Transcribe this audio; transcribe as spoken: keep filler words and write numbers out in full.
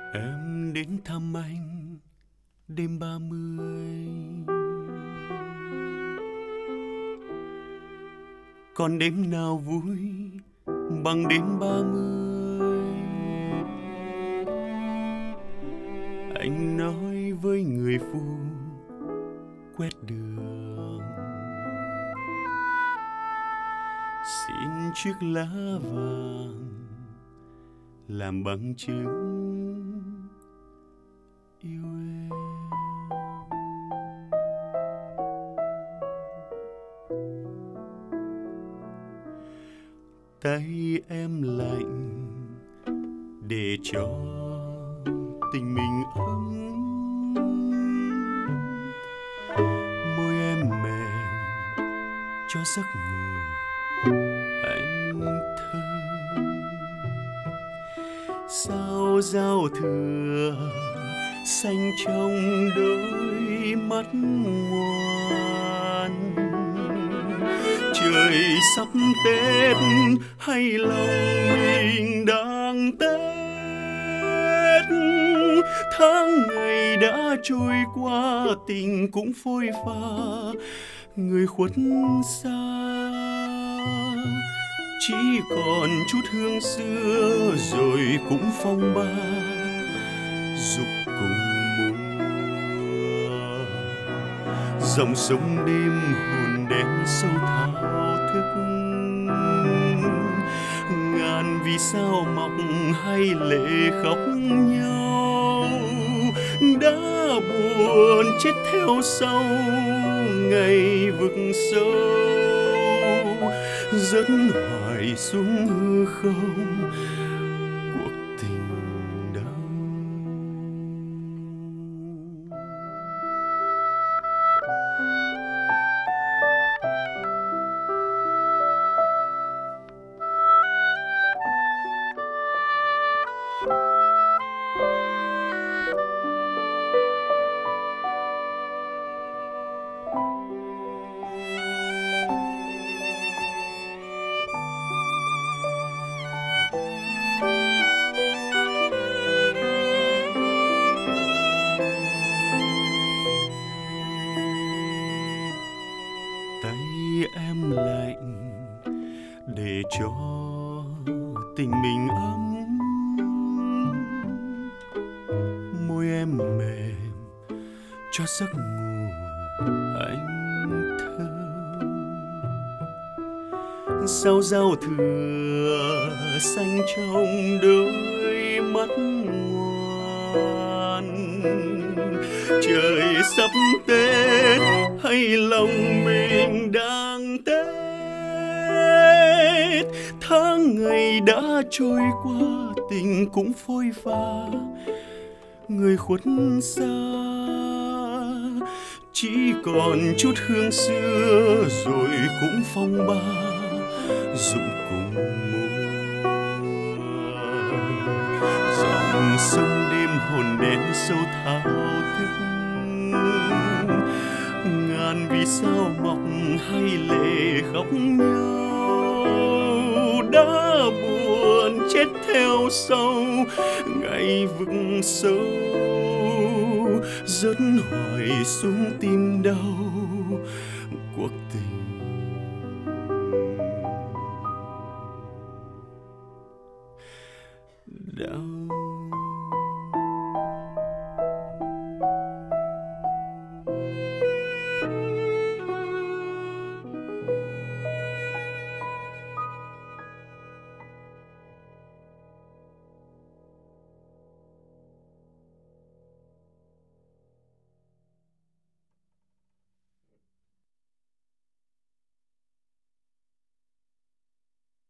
Em đến thăm anh đêm ba mươi, còn đêm nào vui bằng đêm ba mươi. Anh nói với người phụ quét đường, xin chiếc lá vàng làm bằng chứng yêu em. Tay em lạnh để cho tình mình ấm, môi em mềm cho giấc ngủ anh thơm. Sao giao thừa xanh trong đôi mắt ngoan, trời sắp Tết hay lòng mình đang Tết. Tháng ngày đã trôi qua tình cũng phôi pha, người khuất xa chỉ còn chút hương xưa rồi cũng phong ba dục cùng mùa. Dòng sông đêm hồn đen sâu thao thức, ngàn vì sao mọc hay lệ khóc nhau. Đã buồn chết theo sau ngày vực sâu, rất hoài xuống hư không cuộc tình đau. Tay em lạnh để cho tình mình ấm, môi em mềm cho giấc ngủ anh thơm. Sao giao thừa xanh trong đôi mắt ngoan, trời sắp Tết hay lòng mình đang Tết. Tháng ngày đã trôi qua tình cũng phôi pha, người khuất xa chỉ còn chút hương xưa rồi cũng phong ba dụng cùng mùa. Dòng sông đêm hồn đen sâu thao thức, ngàn vì sao mọc hay lệ khóc nhau. Đã buồn chết theo sau ngày vực sâu, rất hoài xuống tim đau cuộc tình đau.